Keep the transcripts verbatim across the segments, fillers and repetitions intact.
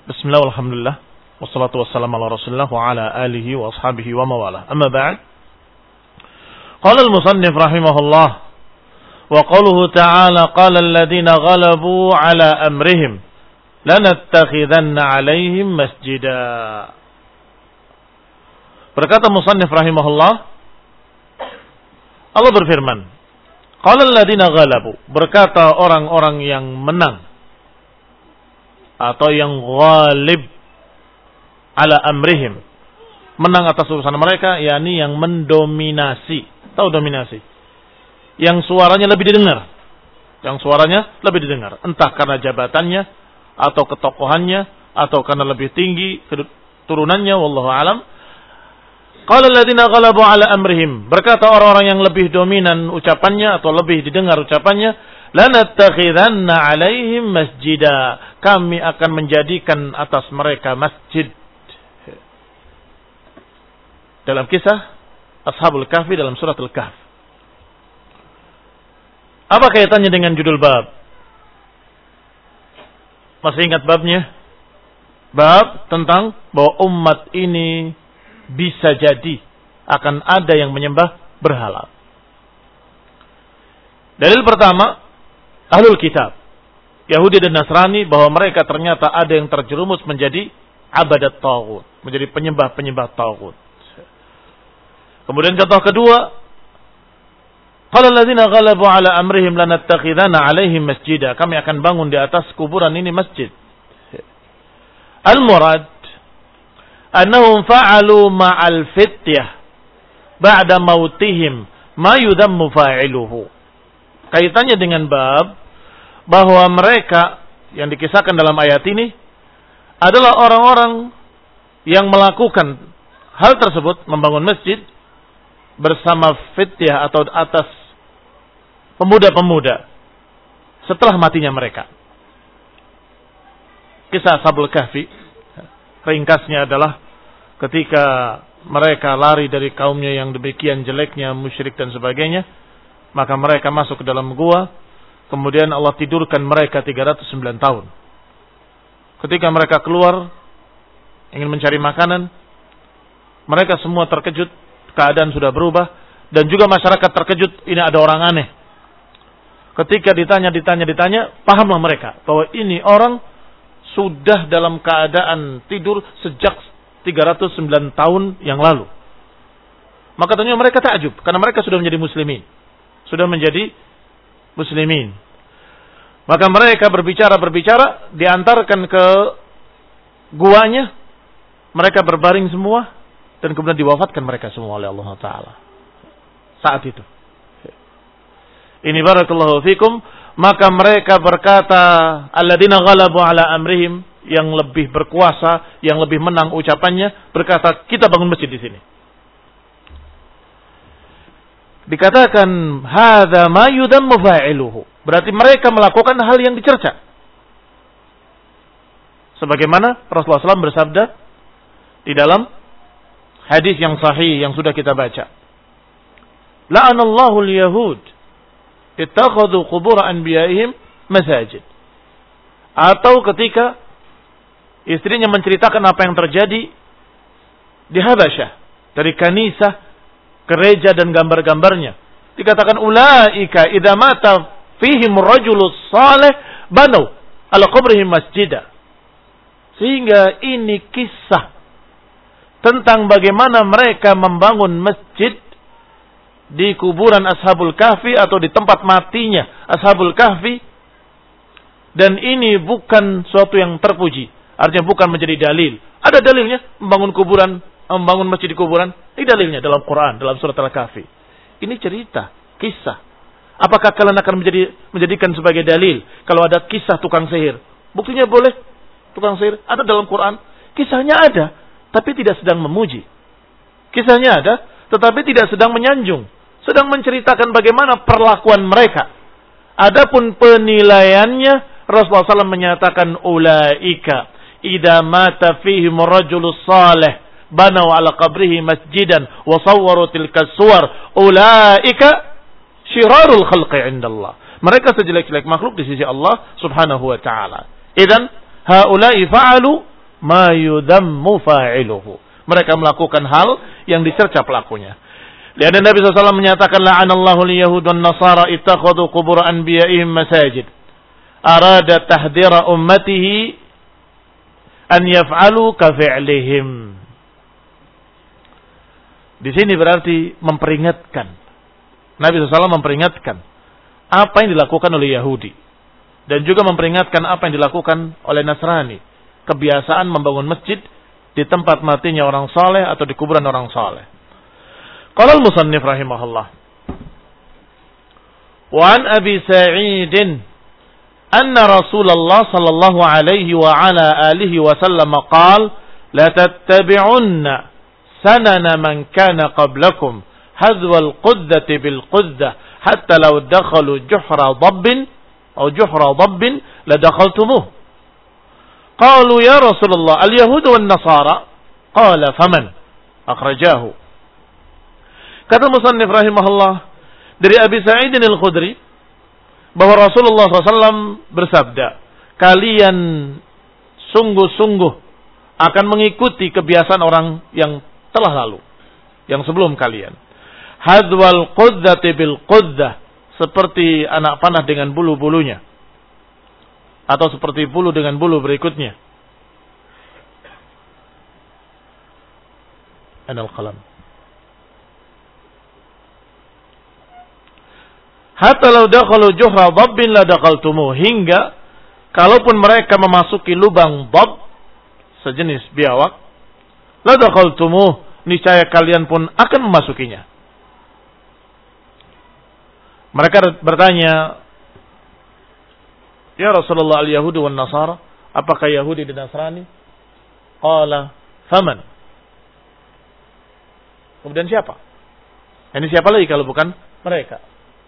Bismillah, alhamdulillah, wassalatu wassalamu ala rasulillah wa ala alihi wa ashabihi wa mawala. Amma ba'd. Qala al-musannif rahimahullah wa qawluhu ta'ala qala alladhina ghalabu ala amrihim lanattakhidanna alaihim masjida. Berkata musannif rahimahullah, Allah berfirman, qala alladhina ghalabu, berkata orang-orang yang menang atau yang ghalib ala amrihim, menang atas urusan mereka, yakni yang mendominasi. Tahu dominasi? Yang suaranya lebih didengar. Yang suaranya lebih didengar. Entah karena jabatannya, atau ketokohannya, atau karena lebih tinggi turunannya, wallahu alam. Qala alladziina ghalabu ala amrihim, berkata orang-orang yang lebih dominan ucapannya atau lebih didengar ucapannya, lanattakhidanna alaihim masjida, kami akan menjadikan atas mereka masjid. Dalam kisah Ashabul Kahfi dalam surat Al-Kahf. Apa kaitannya dengan judul bab? Masih ingat babnya? Bab tentang bahwa umat ini bisa jadi akan ada yang menyembah berhala. Dalil pertama, Ahlul Kitab, Yahudi dan Nasrani, bahwa mereka ternyata ada yang terjerumus menjadi abadat taghut, menjadi penyembah-penyembah taghut. Kemudian contoh kedua, qala alladziina ghalabu ala amrihim lanattakhidanna alaihim masjida, kami akan bangun di atas kuburan ini masjid. Al-murad annahum fa'alu ma'al fityah ba'da mautihim ma yudammu fa'iluhu. Kaitannya dengan bab bahwa mereka yang dikisahkan dalam ayat ini adalah orang-orang yang melakukan hal tersebut, membangun masjid bersama fityah atau atas pemuda-pemuda setelah matinya mereka. Kisah Ashabul Kahfi ringkasnya adalah ketika mereka lari dari kaumnya yang demikian jeleknya, musyrik dan sebagainya, maka mereka masuk ke dalam gua. Kemudian Allah tidurkan mereka tiga ratus sembilan tahun. Ketika mereka keluar ingin mencari makanan, mereka semua terkejut, keadaan sudah berubah, dan juga masyarakat terkejut, ini ada orang aneh. Ketika ditanya, ditanya, ditanya, pahamlah mereka bahwa ini orang sudah dalam keadaan tidur sejak tiga ratus sembilan tahun yang lalu. Maka tentunya mereka takjub, karena mereka sudah menjadi muslimin. Sudah menjadi muslimin. Maka mereka berbicara-berbicara, diantarkan ke guanya, mereka berbaring semua, dan kemudian diwafatkan mereka semua oleh Allah Ta'ala saat itu. Ini barakallahu fikum. Maka mereka berkata, alladziina ghalabu ala amrihim, yang lebih berkuasa, yang lebih menang ucapannya, berkata, kita bangun masjid di sini. Dikatakan hadza ma yudammu fa'iluhu, berarti mereka melakukan hal yang dicerca. Sebagaimana Rasulullah shallallahu alaihi wasallam bersabda di dalam hadis yang sahih yang sudah kita baca, la'anallahu al-yahud ittakhadhu qubur anbiya'ihim masajid. Atau ketika istrinya menceritakan apa yang terjadi di Habasyah, dari kanisah, gereja dan gambar-gambarnya, dikatakan ulaika idza mata fihim rajulus salih banu ala qabrihim masjidah. Sehingga ini kisah tentang bagaimana mereka membangun masjid di kuburan Ashabul Kahfi atau di tempat matinya Ashabul Kahfi, dan ini bukan suatu yang terpuji, artinya bukan menjadi dalil. Ada dalilnya membangun kuburan, membangun masjid di kuburan. Ini dalilnya dalam Quran, dalam surat Al-Kahfi. Ini cerita, kisah. Apakah kalian akan menjadi menjadikan sebagai dalil kalau ada kisah tukang sihir? Buktinya boleh tukang sihir ada dalam Quran. Kisahnya ada, tapi tidak sedang memuji. Kisahnya ada, tetapi tidak sedang menyanjung, sedang menceritakan bagaimana perlakuan mereka. Adapun penilaiannya, Rasulullah shallallahu alaihi wasallam menyatakan ulaika idza mata fihim rajulus salih banau ala qabrihi masjidan wa sawwaru tilka suwar ulaika syirarul khalqi indallah. Mereka sejelek-jelek makhluk di sisi Allah Subhanahu wa taala. Idzan haula'i fa'alu ma yudammu fa'iluhu. Mereka melakukan hal yang dicerca pelakunya. Lihat Nabi sallallahu alaihi wasallam menyatakan la'anallahu al-yahud wan nasara ittakhadhu qubur anbiya'ihim masajid. Arada tahdhira ummatihi an yaf'alu ka fi'lihim. Di sini berarti memperingatkan. Nabi sallallahu alaihi wasallam memperingatkan apa yang dilakukan oleh Yahudi dan juga memperingatkan apa yang dilakukan oleh Nasrani. Kebiasaan membangun masjid di tempat matinya orang saleh atau di kuburan orang saleh. Qala al-musannif rahimahullah. Wa an Abi Sa'id anna Rasulullah sallallahu alaihi wa ala alihi wa sallam qala la tattabi'unna sanana man kana qablakum hadwa al-quddati bil quddah hatta law dakhalu juhra dabbin atau juhra dabbin la dakhaltumuh. Qalu ya Rasulullah al-yahud wan nasara qala faman akhrajahu. Kata musannif rahimahullah dari Abi Sa'id al-Khudri bahwa Rasulullah shallallahu alaihi wasallam bersabda, kalian sungguh-sungguh akan mengikuti kebiasaan orang yang telah lalu, yang sebelum kalian. Hadwal quddati bil quddah, seperti anak panah dengan bulu-bulunya, atau seperti bulu dengan bulu berikutnya. Anal qalam. Hatta law dakhalu juhra dabbin la dakhaltumuh, hingga kalaupun mereka memasuki lubang dab, sejenis biawak, la dakhaltumuh, niscaya kalian pun akan memasukinya. Mereka bertanya, ya Rasulullah al-Yahudi wan Nasara, apakah Yahudi dan Nasrani? Qala faman. Kemudian siapa? Ini siapa lagi kalau bukan mereka?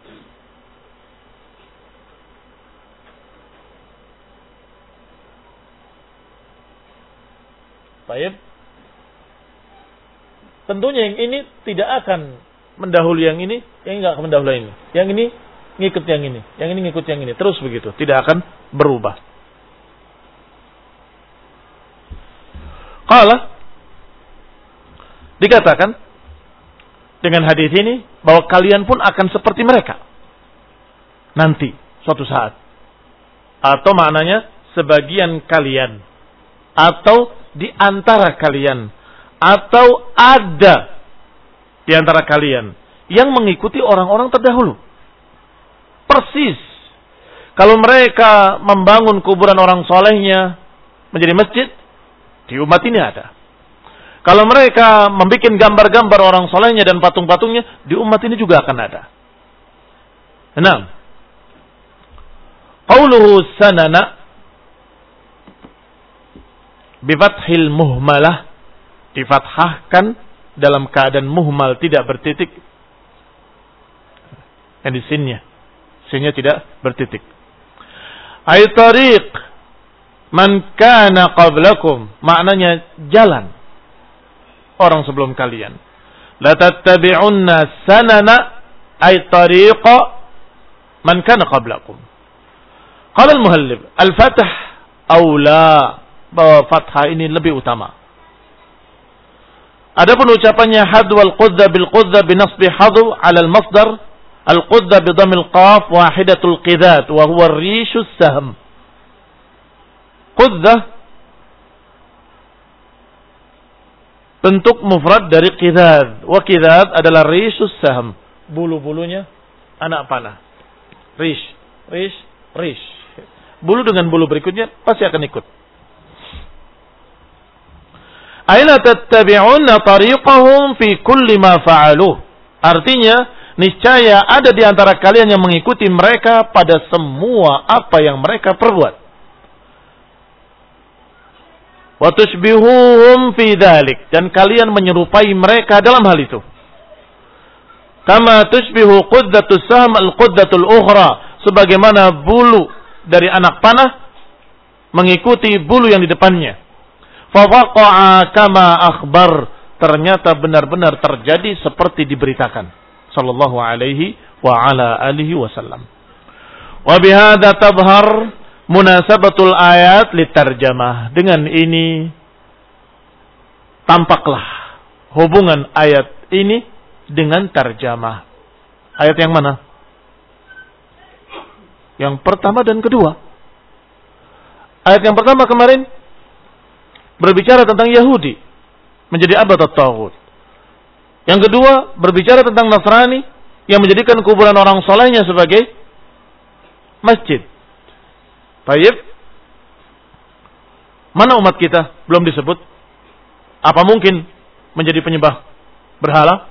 Baik. Tentunya yang ini tidak akan mendahului yang ini, yang ini enggak akan mendahului ini. Yang ini ngikut yang ini, yang ini ngikut yang ini, terus begitu, tidak akan berubah. Qala, dikatakan dengan hadis ini bahwa kalian pun akan seperti mereka nanti suatu saat, atau maknanya sebagian kalian, atau di antara kalian, atau ada di antara kalian yang mengikuti orang-orang terdahulu. Persis. Kalau mereka membangun kuburan orang solehnya menjadi masjid, di umat ini ada. Kalau mereka membuat gambar-gambar orang solehnya dan patung-patungnya, di umat ini juga akan ada. Enam. Qauluhu sanana bifathil muhmalah, difathahkan dalam keadaan muhmal, tidak bertitik. Yang di sinnya, sinnya tidak bertitik. Ay tariq man kana qablakum, maknanya jalan orang sebelum kalian. La tattabi'unna sanana ay tariqa man kana qablakum. Qala al-muhallib al-fath aula, bahwa fathah ini lebih utama. Adapun ucapannya hadwal qudda bil qudda binasbi hadu ala al-masdar, al-qudda bi dhammil qaf wahidatul qidat wa huwa ar-rishu as-sahm. Qudda bentuk mufrad dari qidad, wa qidad adalah rishu as-sahm, bulu-bulunya anak panah. Rish, rish, rish. Bulu dengan bulu berikutnya pasti akan ikut. Aina tattabi'unna tariqahum fi kulli ma fa'aluh. Artinya, niscaya ada di antara kalian yang mengikuti mereka pada semua apa yang mereka perbuat. Wa tushbihuhum fi dzalik, dan kalian menyerupai mereka dalam hal itu. Kama tushbihu quddatus sahm al-quddatul ukhra, sebagaimana bulu dari anak panah mengikuti bulu yang di depannya. Fawaqa'a kama akhbar, ternyata benar-benar terjadi seperti diberitakan sallallahu alaihi wa ala alihi wasallam. Wa bihadza tabhar munasabatul ayat litarjamah. Dengan ini tampaklah hubungan ayat ini dengan tarjamah. Ayat yang mana? Yang pertama dan kedua. Ayat yang pertama kemarin berbicara tentang Yahudi menjadi abad at-taghut. Yang kedua berbicara tentang Nasrani yang menjadikan kuburan orang solehnya sebagai masjid. Baik. Mana umat kita? Belum disebut. Apa mungkin menjadi penyembah berhala?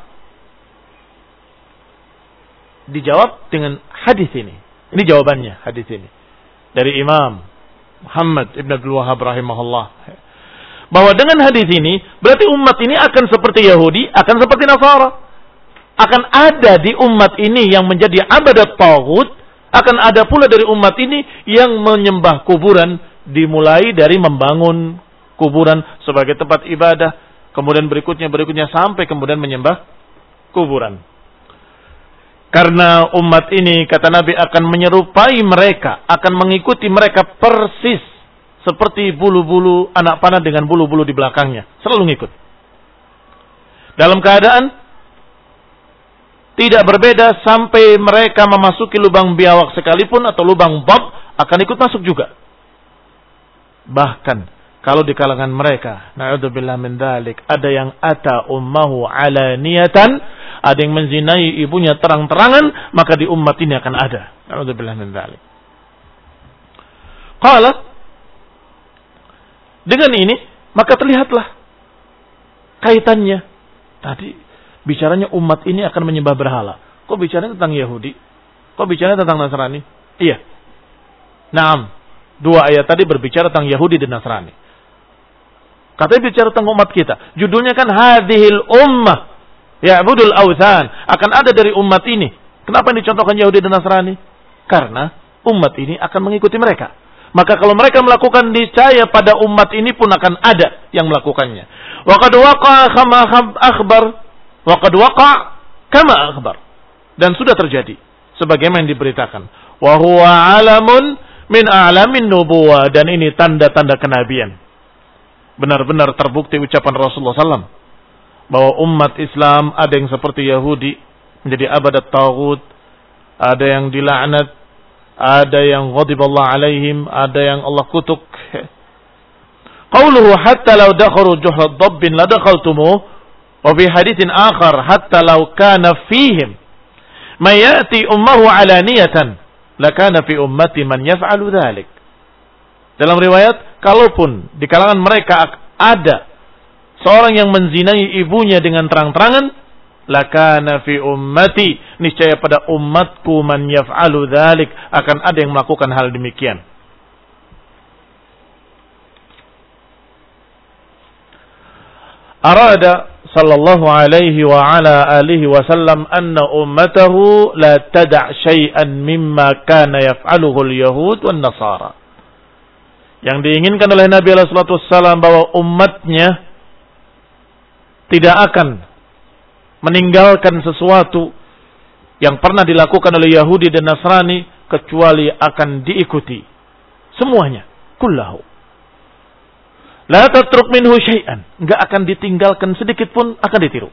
Dijawab dengan hadis ini. Ini jawabannya, hadis ini. Dari Imam Muhammad Ibn Abdul Wahhab rahimahullah. Bahwa dengan hadis ini, berarti umat ini akan seperti Yahudi, akan seperti Nasara. Akan ada di umat ini yang menjadi abadat taghut, akan ada pula dari umat ini yang menyembah kuburan, dimulai dari membangun kuburan sebagai tempat ibadah, kemudian berikutnya berikutnya sampai kemudian menyembah kuburan. Karena umat ini, kata Nabi, akan menyerupai mereka, akan mengikuti mereka persis seperti bulu-bulu anak panah dengan bulu-bulu di belakangnya, selalu ngikut. Dalam keadaan tidak berbeda sampai mereka memasuki lubang biawak sekalipun atau lubang bab, akan ikut masuk juga. Bahkan kalau di kalangan mereka, na'udzubillah min dzalik, ada yang ata ummahu alaniyatan, ada yang menzinai ibunya terang-terangan, maka di umat ini akan ada. Na'udzubillah min dzalik. Qala, dengan ini maka terlihatlah kaitannya. Tadi bicaranya umat ini akan menyembah berhala. Kok bicaranya tentang Yahudi? Kok bicaranya tentang Nasrani? Iya. Naam. Dua ayat tadi berbicara tentang Yahudi dan Nasrani. Katanya bicara tentang umat kita. Judulnya kan hadhil ummah ya'budul awthan. Akan ada dari umat ini. Kenapa dicontohkan Yahudi dan Nasrani? Karena umat ini akan mengikuti mereka. Maka kalau mereka melakukan, niscaya pada umat ini pun akan ada yang melakukannya. Wa qad waqa'a kama akhbar wa qad waqa'a kama akhbar. Dan sudah terjadi sebagaimana yang diberitakan. Wa huwa 'alamun min a'lamin nubuwah, dan ini tanda-tanda kenabian. Benar-benar terbukti ucapan Rasulullah sallallahu alaihi wasallam bahwa umat Islam ada yang seperti Yahudi menjadi abadat taghut, ada yang dilaknat, ada yang ghadiballahu alaihim, ada yang Allah kutuk. Qauluhu hatta law dakhalu juhra dabbin la dakhaltumuh, wa fi haditsin akhar hatta law kana fihim man ya'ti ummuhu alaniyatan lakana fi ummati man yaf'alu dhalik. Dalam riwayat, kalaupun di kalangan mereka ada seorang yang menzinai ibunya dengan terang-terangan, lakana fi ummati, niscaya pada umatku man yaf'alu dhalik, akan ada yang melakukan hal demikian. Arada sallallahu alaihi wa ala alihi wasallam anna ummatahu la tada' syai'an mimma kana yaf'aluhu al-yahud wan nasara. Yang diinginkan oleh Nabi alaihi salatu wassalam bahwa umatnya tidak akan meninggalkan sesuatu yang pernah dilakukan oleh Yahudi dan Nasrani kecuali akan diikuti semuanya, kullahu. La tatruk minhu syai'an, enggak akan ditinggalkan sedikit pun, akan ditiru.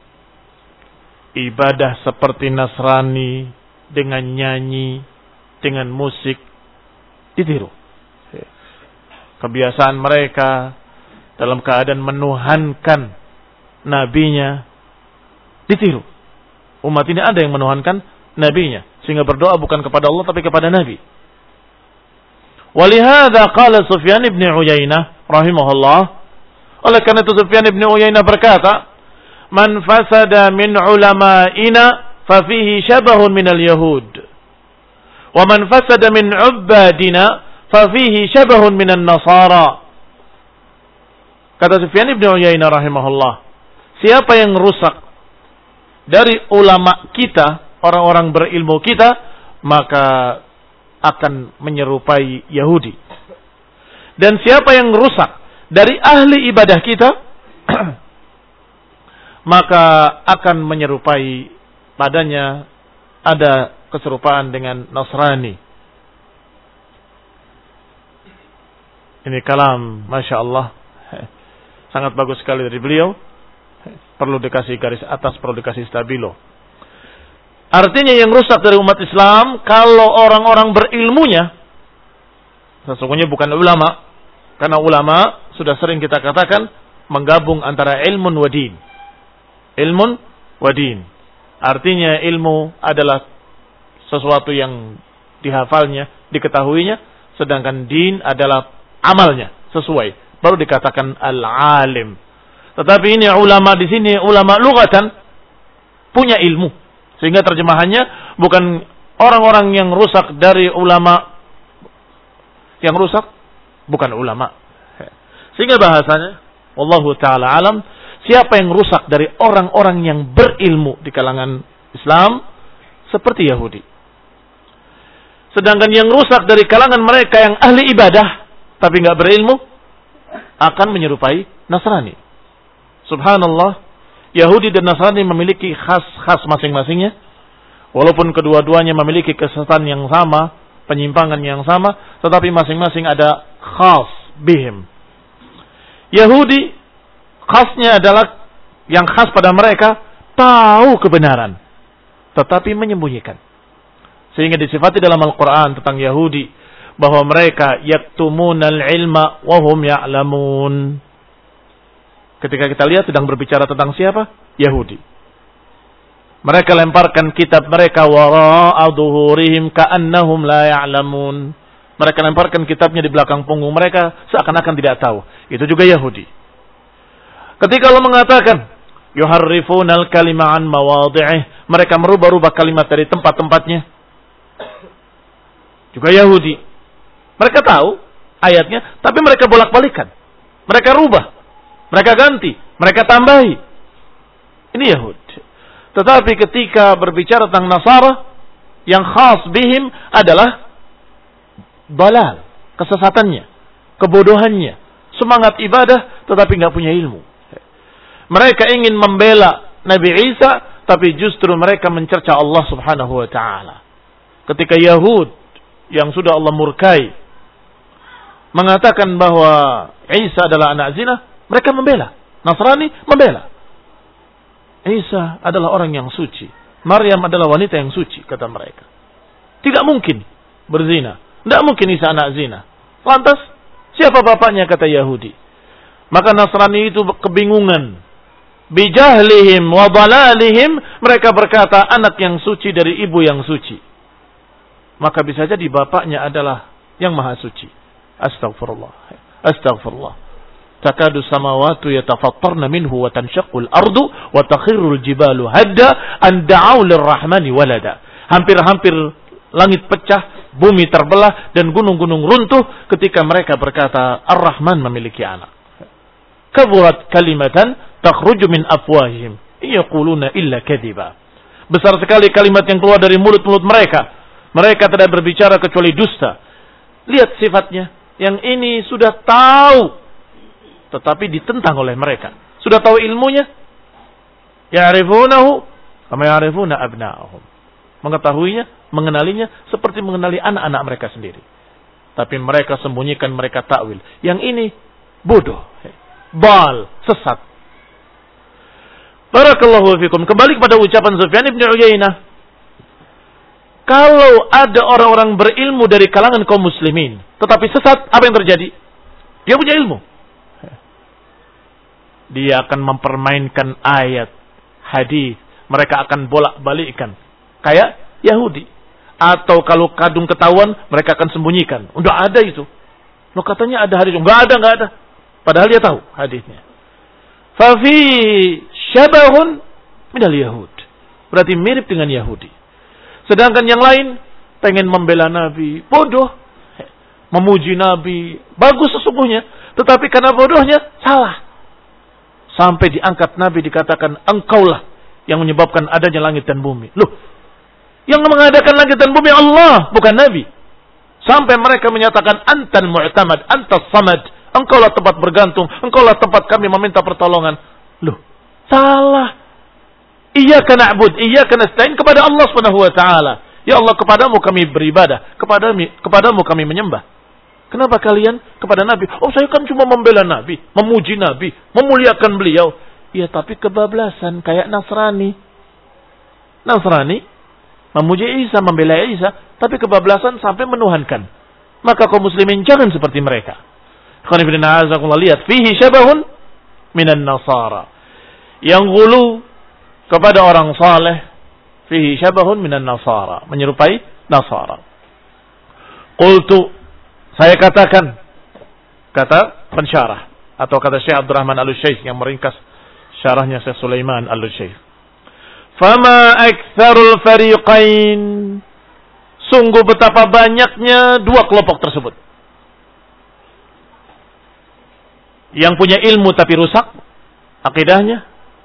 Ibadah seperti Nasrani dengan nyanyi, dengan musik ditiru. Kebiasaan mereka dalam keadaan menuhankan nabinya ditiru. Umat ini ada yang menuhankan nabinya, sehingga berdoa bukan kepada Allah tapi kepada nabi. Walihada qala Sufyan ibn Uyainah rahimahullah, oleh karena itu Sufyan ibn Uyainah berkata, man fasada min ulama'ina fa fihi syabahun minal yahud, wa man fasada min ubbadina fa fihi syabahun minan nasara. Kata Sufyan ibn Uyainah rahimahullah, siapa yang rusak dari ulama kita, orang-orang berilmu kita, maka akan menyerupai Yahudi. Dan siapa yang rusak dari ahli ibadah kita, maka akan menyerupai padanya, ada keserupaan dengan Nasrani. Ini kalam, Masya Allah, Sangat bagus sekali dari beliau. Perlu dikasih garis atas, perlu dikasih stabilo. Artinya yang rusak dari umat Islam, kalau orang-orang berilmunya, sesungguhnya bukan ulama. Karena ulama, sudah sering kita katakan, menggabung antara ilmun wa din. Ilmun wa din. Artinya ilmu adalah sesuatu yang dihafalnya, diketahuinya, sedangkan din adalah amalnya, sesuai. Baru dikatakan al-alim. Tetapi ini ulama di sini, ulama lughatan, punya ilmu. Sehingga terjemahannya bukan orang-orang yang rusak dari ulama, yang rusak bukan ulama. Sehingga bahasanya, wallahu ta'ala alam, siapa yang rusak dari orang-orang yang berilmu di kalangan Islam, seperti Yahudi. Sedangkan yang rusak dari kalangan mereka yang ahli ibadah, tapi nggak berilmu, akan menyerupai Nasrani. Subhanallah, Yahudi dan Nasrani memiliki khas-khas masing-masingnya. Walaupun kedua-duanya memiliki kesesatan yang sama, penyimpangan yang sama, tetapi masing-masing ada khas bihim. Yahudi, khasnya adalah, yang khas pada mereka, tahu kebenaran, tetapi menyembunyikan. Sehingga disifati dalam Al-Quran tentang Yahudi, bahwa mereka yaktumunal ilma wahum ya'lamun. Ketika kita lihat sedang berbicara tentang siapa? Yahudi. Mereka lemparkan kitab mereka wara'a dhuhurihim ka'annahum la ya'lamun. Mereka lemparkan kitabnya di belakang punggung mereka seakan-akan tidak tahu. Itu juga Yahudi. Ketika Allah mengatakan yuharrifunal kalima an mawadhi'ih, mereka merubah-rubah kalimat dari tempat-tempatnya. Juga Yahudi. Mereka tahu ayatnya, tapi mereka bolak-balikan. Mereka rubah. Mereka ganti, mereka tambahi. Ini Yahudi. Tetapi ketika berbicara tentang Nasara, yang khas bihim adalah balal, kesesatannya, kebodohannya, semangat ibadah tetapi nggak punya ilmu. Mereka ingin membela Nabi Isa, tapi justru mereka mencerca Allah Subhanahu wa taala. Ketika Yahud yang sudah Allah murkai mengatakan bahwa Isa adalah anak zina, mereka membela. Nasrani membela. Isa adalah orang yang suci. Maryam adalah wanita yang suci, kata mereka. Tidak mungkin berzina. Tidak mungkin Isa anak zina. Lantas, siapa bapaknya, kata Yahudi. Maka Nasrani itu kebingungan. Bijahlihim wa dalalihim, mereka berkata anak yang suci dari ibu yang suci. Maka bisa jadi bapaknya adalah yang maha suci. Astagfirullah. Astagfirullah. Takadu samawatu yatafattarna minhu wa tanshaqqul ardu wa takhirrul jibalu hadda an da'u lirrahmani walada. Hampir-hampir langit pecah, bumi terbelah dan gunung-gunung runtuh ketika mereka berkata Ar-Rahman memiliki anak. Kaburat kalimatan takhruju min afwahihim yaquluna illa kadhiba. Besar sekali kalimat yang keluar dari mulut-mulut mereka. Mereka tidak berbicara kecuali dusta. Lihat sifatnya. Yang ini sudah tahu, tetapi ditentang oleh mereka. Sudah tahu ilmunya, ya'rifunahu kama ya'rifuna abna'ahum. Mengetahuinya, mengenalinya seperti mengenali anak-anak mereka sendiri. Tapi mereka sembunyikan, mereka takwil. Yang ini bodoh, bal, sesat. Barakallahu fikum. Kembali kepada ucapan Sufyan ibn Uyainah. Kalau ada orang-orang berilmu dari kalangan kaum muslimin, tetapi sesat, apa yang terjadi? Dia punya ilmu. Dia akan mempermainkan ayat, hadis. Mereka akan bolak-balikkan. Kayak Yahudi. Atau kalau kadung ketahuan, mereka akan sembunyikan. Udah ada itu. Loh katanya ada hadis. Enggak ada, enggak ada. Padahal dia tahu hadisnya. Fafi syabahun minal Yahud. Berarti mirip dengan Yahudi. Sedangkan yang lain, pengen membela Nabi. Bodoh. Memuji Nabi. Bagus sesungguhnya. Tetapi karena bodohnya, salah. Sampai diangkat Nabi dikatakan engkaulah yang menyebabkan adanya langit dan bumi. Loh, yang mengadakan langit dan bumi Allah, bukan Nabi. Sampai mereka menyatakan antal mu'tamad, antas samad. Engkaulah tempat bergantung, engkaulah tempat kami meminta pertolongan. Loh, salah. Iyyaka na'bud, iyyaka nasta'in, kepada Allah Subhanahu wa taala. Ya Allah, kepadamu kami beribadah, kepadamu kepadamu kami menyembah. Kenapa kalian kepada Nabi? Oh, saya kan cuma membela Nabi, memuji Nabi, memuliakan beliau. Ya, tapi kebablasan kayak Nasrani. Nasrani memuji Isa, membela Isa, tapi kebablasan sampai menuhankan. Maka kaum muslimin jangan seperti mereka. Lihat, fihi syabahun minan nasara. Yang gulu kepada orang saleh, fihi syabahun minan nasara, menyerupai Nasara. Qultu, saya katakan, kata pensyarah atau kata Syekh Abdurrahman Al-Syekh yang meringkas syarahnya Syekh Sulaiman Al-Syekh. Fama aktsarul fariqain, sungguh betapa banyaknya dua kelompok tersebut. Yang punya ilmu tapi rusak akidahnya,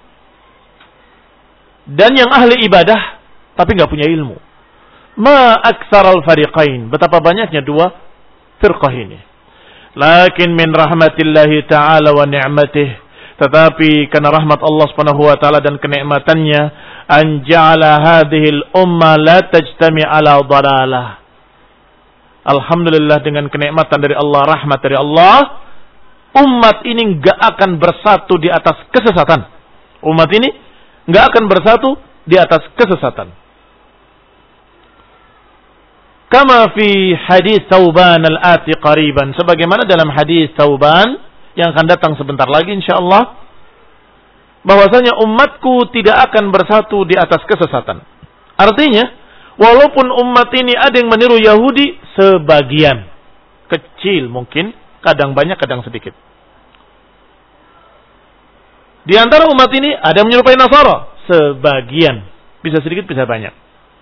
dan yang ahli ibadah tapi nggak punya ilmu. Ma aktsarul fariqain, betapa banyaknya dua firqah ini. Lakin min rahmatillahi ta'ala wa ni'matih, tetapi karena rahmat Allah Subhanahu wa taala dan kenikmatannya, an ja'ala hadhihi al-umma la tajtami' ala dhalalah. Alhamdulillah, dengan kenikmatan dari Allah, rahmat dari Allah, umat ini enggak akan bersatu di atas kesesatan. Umat ini enggak akan bersatu di atas kesesatan. Kama fi hadis Thauban al-ati qariban, sebagaimana dalam hadis Thauban yang akan datang sebentar lagi insyaallah, bahwasanya umatku tidak akan bersatu di atas kesesatan. Artinya, walaupun umat ini ada yang meniru Yahudi, sebagian kecil mungkin, kadang banyak, kadang sedikit. Di antara umat ini ada yang menyerupai Nasara, sebagian, bisa sedikit, bisa banyak.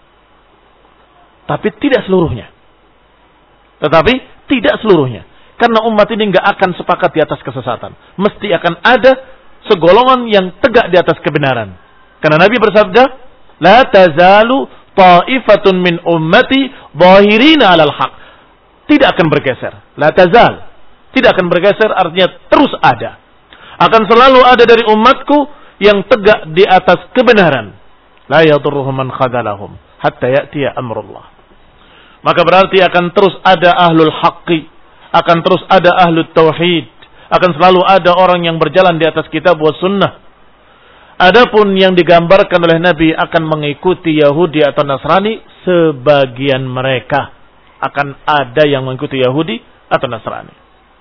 Tapi tidak seluruhnya. Tetapi tidak seluruhnya. Karena umat ini nggak akan sepakat di atas kesesatan. Mesti akan ada segolongan yang tegak di atas kebenaran. Karena Nabi bersabda, La tazalu ta'ifatun min ummati zahirina alal haq. Tidak akan bergeser. La tazal. Tidak akan bergeser artinya terus ada. Akan selalu ada dari umatku yang tegak di atas kebenaran. La yadurruhum man khadalahum hatta ya'tiya amrullah. Maka berarti akan terus ada ahlul haqqi, akan terus ada ahlul tauhid, akan selalu ada orang yang berjalan di atas kitab wa sunnah. Adapun yang digambarkan oleh Nabi akan mengikuti Yahudi atau Nasrani, sebagian mereka akan ada yang mengikuti Yahudi atau Nasrani.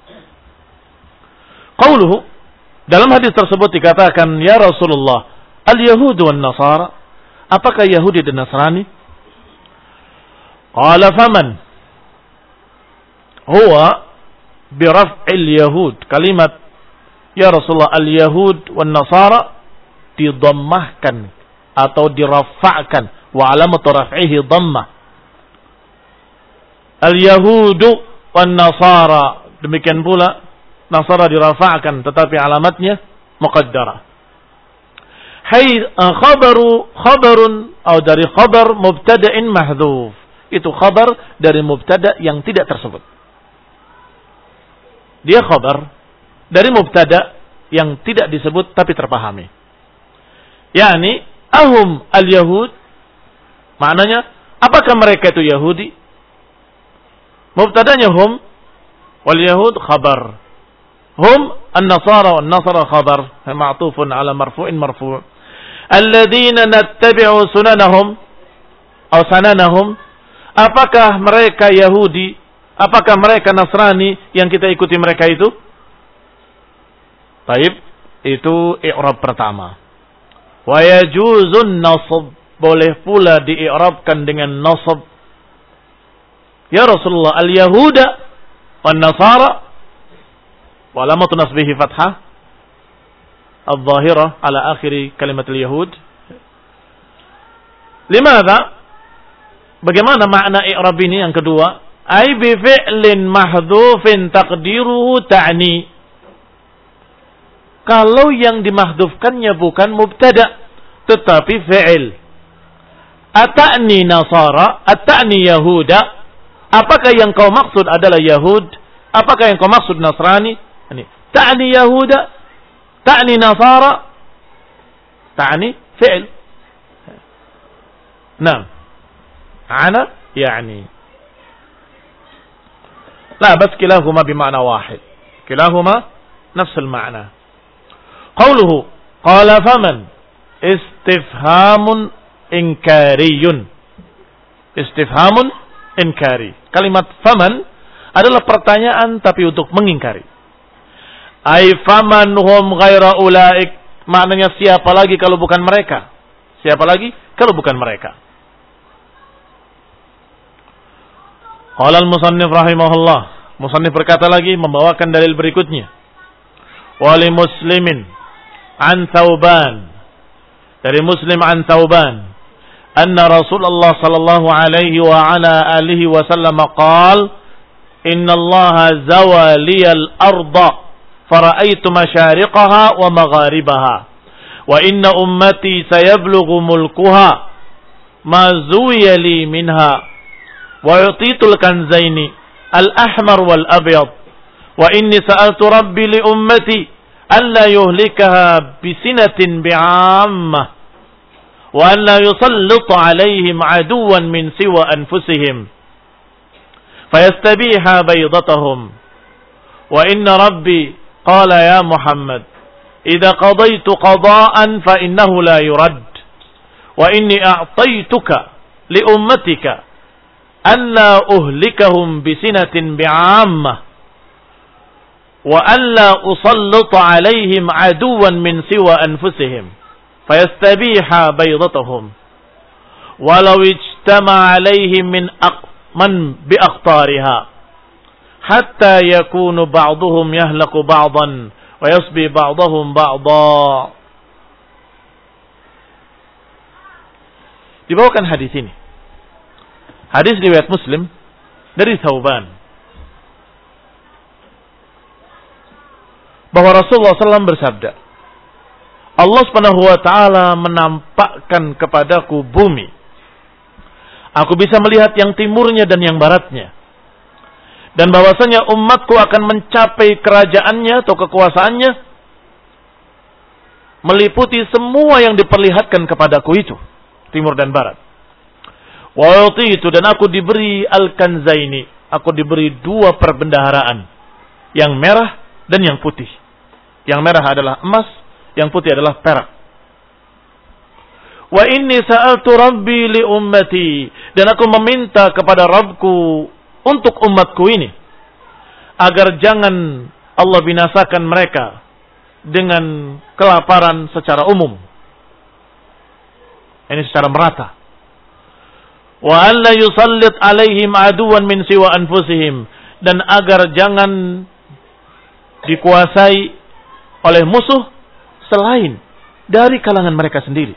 Qauluhu, dalam hadis tersebut dikatakan, ya Rasulullah, al-Yahudu wan Nasara, apakah Yahudi dan Nasrani? Qala faman? Huwa biraf'il Yahud. Kalimat ya Rasulullah, al-Yahud wan Nasara didammahkan atau dirafa'kan, wa alamatu raf'ihi dhammah. Al-Yahudu wan Nasara, demikian pula Nasara dirafa'kan tetapi alamatnya muqaddarah. Hay khabaru khabarun atau dari khabar mubtada'in mahdhuf. Itu khabar dari mubtada yang tidak tersebut. Dia khabar dari mubtada yang tidak disebut tapi terpahami. Yani ahum al-Yahud, maknanya apakah mereka itu Yahudi? Mubtadanya hum wal Yahud khabar. Hum an-Nasara wan Nasara khabar, ma'tufun ala marfu'in marfu'. Alladzina nattabi'u sunanahum atau sananahum, apakah mereka Yahudi? Apakah mereka Nasrani yang kita ikuti mereka itu? Taib, itu i'rab pertama. Wa yajuzun nasab, boleh pula di'irabkan dengan nasab. Ya Rasulullah, al-Yahuda wan Nasara, wa alamatu nasbihi fathah al-zahirah ala akhiri kalimat al-Yahud. Limadha? Bagaimana makna i'rab ini yang kedua? Ai bi fi'lin mahdhufin taqdiruhu ta'ni. Kalau yang dimahdhufkannya bukan mubtada tetapi fi'il. Ata'ni Nasara, ata'ni Yahuda. Apakah yang kau maksud adalah Yahud? Apakah yang kau maksud Nasrani? Ini ta'ni Yahuda, ta'ni Nasara, ta'ni fi'il. Nah, ana yani. La bas kilahuma bima'na wahid. Kilahuma nafsul ma'na. Qauluhu qala faman istifhamun inkariyun. Istifhamun inkari. Kalimat faman adalah pertanyaan tapi untuk mengingkari. Ai faman hum ghaira ulaik. Maknanya siapa lagi kalau bukan mereka? Siapa lagi kalau bukan mereka? Qala al-musannif rahimahullah. Musannif berkata lagi membawakan dalil berikutnya. Wali muslimin an Thauban. Dari Muslim an Thauban. Anna Rasulullah sallallahu alaihi wa ala alihi wa sallam qala Inna Allah zawa liyal arda fara'aitu masyariqaha wa magharibaha wa inna ummati sayablughu mulkuha ma zuwiya li minha wa yutitul kanzaini al-ahmar wal abyad wa inni sa'altu rabbi li ummati alla yuhlikaha bisinatin bi'ammah wa alla yusallita alaihim aduwan min siwa anfusihim fayastabiha baydatahum wa inna rabbi qala ya Muhammad idza qadaytu qada'an fa innahu la yurad wa inni a'taytuka li ummatika alla uhlikahum bisinatin bi'ammah wa alla usallita alaihim aduwan min siwa anfusihim fayastabiha baydatahum walau ijtama alaihim min aq man biaqtariha hatta yakunu ba'duhum yahlaku ba'dan wa yasbi ba'dahum ba'da. Dibawakan hadis ini. Hadis riwayat Muslim dari Thauban. Bahwa Rasulullah sallallahu alaihi wasallam bersabda, Allah Subhanahu wa taala menampakkan kepadaku bumi. Aku bisa melihat yang timurnya dan yang baratnya. Dan bahwasanya umatku akan mencapai kerajaannya atau kekuasaannya meliputi semua yang diperlihatkan kepadaku itu, timur dan barat. Wa itu dan aku diberi al-kanzaini, aku diberi dua perbendaharaan, yang merah dan yang putih. Yang merah adalah emas, yang putih adalah perak. Wa inni sa'altu rabbi li ummati, dan aku meminta kepada Rabbku untuk umatku ini agar jangan Allah binasakan mereka dengan kelaparan secara umum. Ini secara merata. Wa alla yusallit alaihim aduwan min siwa anfusihim, dan agar jangan dikuasai oleh musuh selain dari kalangan mereka sendiri.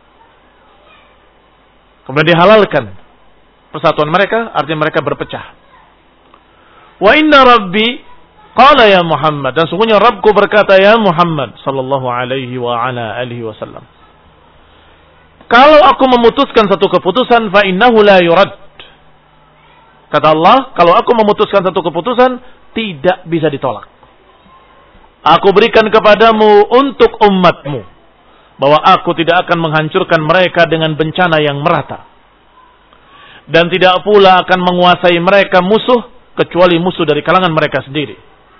Kemudian dihalalkan persatuan mereka, artinya mereka berpecah. Wa inna rabbi qala ya Muhammad, dan sungguhnya Rabbku berkata ya Muhammad sallallahu alaihi wa ala alihi wasallam, kalau aku memutuskan satu keputusan fa innahu la yurad. Kata Allah, kalau aku memutuskan satu keputusan tidak bisa ditolak. Aku berikan kepadamu untuk umatmu bahwa aku tidak akan menghancurkan mereka dengan bencana yang merata. Dan tidak pula akan menguasai mereka musuh, kecuali musuh dari kalangan mereka sendiri.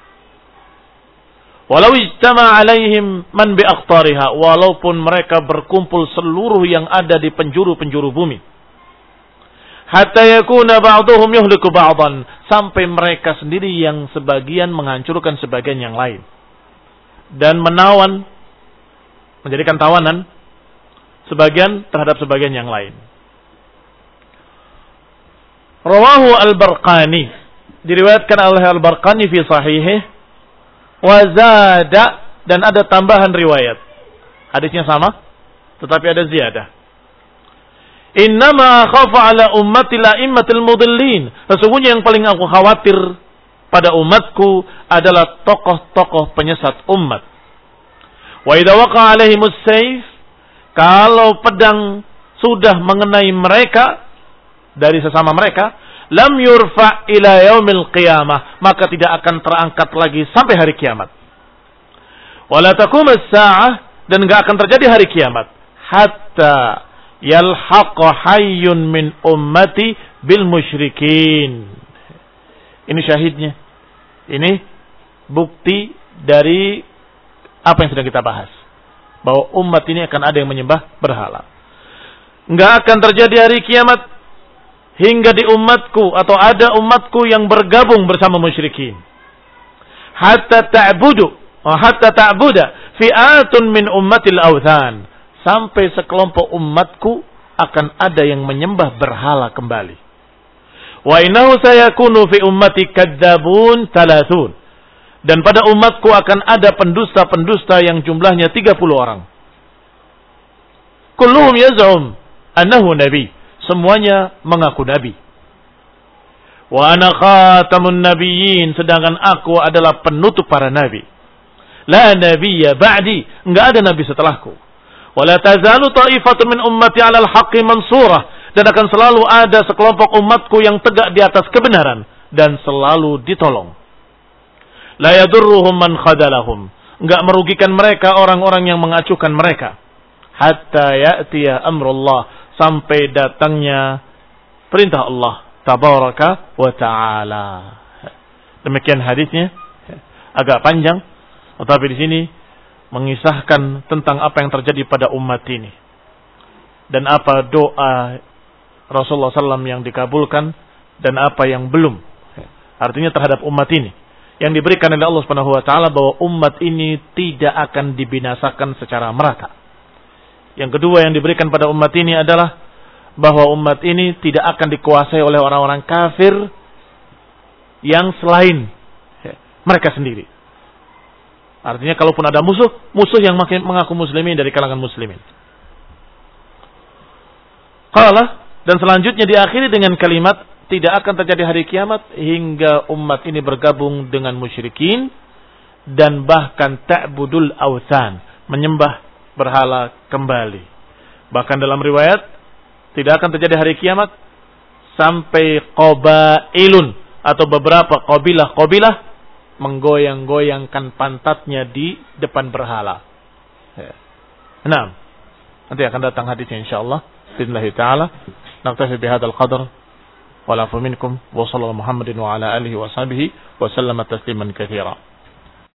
Walau ijtama alaihim man biaqtariha, walaupun mereka berkumpul seluruh yang ada di penjuru-penjuru bumi. Hatta yakuna ba'duhum yuhliku ba'dan, sampai mereka sendiri yang sebagian menghancurkan sebagian yang lain. Dan menawan, menjadikan tawanan sebagian terhadap sebagian yang lain. Rawahu Al-Barqani, diriwayatkan oleh Al-Barqani fi sahihih, wa zada, dan ada tambahan riwayat. Hadisnya sama, tetapi ada ziyadah. Innama khafa ala ummati la'immatil mudillin. Sesungguhnya yang paling aku khawatir pada umatku adalah tokoh-tokoh penyesat umat. Wa idza waqa'a alaihimus sayf, kalau pedang sudah mengenai mereka dari sesama mereka, lam yurfa ila yaumil qiyamah, maka tidak akan terangkat lagi sampai hari kiamat. Wala taqumus saa'ah, dan enggak akan terjadi hari kiamat hatta yalhaqa hayyun min ummati bil musyrikin, Ini syahidnya. Ini bukti dari apa yang sedang kita bahas. Bahwa umat ini akan ada yang menyembah berhala. Enggak akan terjadi hari kiamat hingga di umatku atau ada umatku yang bergabung bersama musyrikin. Hatta ta'budu, hatta ta'buda fi'atun min ummatil awthan. Sampai sekelompok umatku akan ada yang menyembah berhala kembali. Wa innahu sayakunu fi ummati kadzabun thalathun. Dan pada umatku akan ada pendusta-pendusta yang jumlahnya tiga puluh orang. Kulluhum yaz'um annahu nabi. Semuanya mengaku nabi. Wa ana khatamun nabiyyin. Sedangkan aku adalah penutup para nabi. La nabiyya ba'di. Enggak ada nabi setelahku. Wa la tazalu ta'ifatun min ummati 'alal haqqi mansurah. Dan akan selalu ada sekelompok umatku yang tegak di atas kebenaran dan selalu ditolong. La yadurruhum man khadalahum. Enggak merugikan mereka orang-orang yang mengacuhkan mereka. Hatta ya'tiya amrullah. Sampai datangnya perintah Allah tabaraka wa ta'ala. Demikian hadisnya. Agak panjang. Tetapi di sini mengisahkan tentang apa yang terjadi pada umat ini. Dan apa doa Rasulullah sallallahu alaihi wasallam yang dikabulkan. Dan apa yang belum. Artinya terhadap umat ini. Yang diberikan oleh Allah Subhanahu wa taala bahwa umat ini tidak akan dibinasakan secara merata. Yang kedua yang diberikan pada umat ini adalah bahwa umat ini tidak akan dikuasai oleh orang-orang kafir yang selain mereka sendiri. Artinya kalaupun ada musuh, musuh yang mengaku muslimin dari kalangan muslimin. Qala, dan selanjutnya diakhiri dengan kalimat tidak akan terjadi hari kiamat hingga umat ini bergabung dengan musyrikin dan bahkan ta'budul awthan, menyembah berhala kembali. Bahkan dalam riwayat tidak akan terjadi hari kiamat sampai qabailun atau beberapa qabilah-qabilah menggoyang-goyangkan pantatnya di depan berhala. Nah, nanti akan datang hadisnya insyaallah. Bismillah taala. Naktafi bihadzal qadar. Wa'alafu minkum wa sallallahu Muhammadin wa ala alihi wa sahbihi wa sallama tasliman katsira.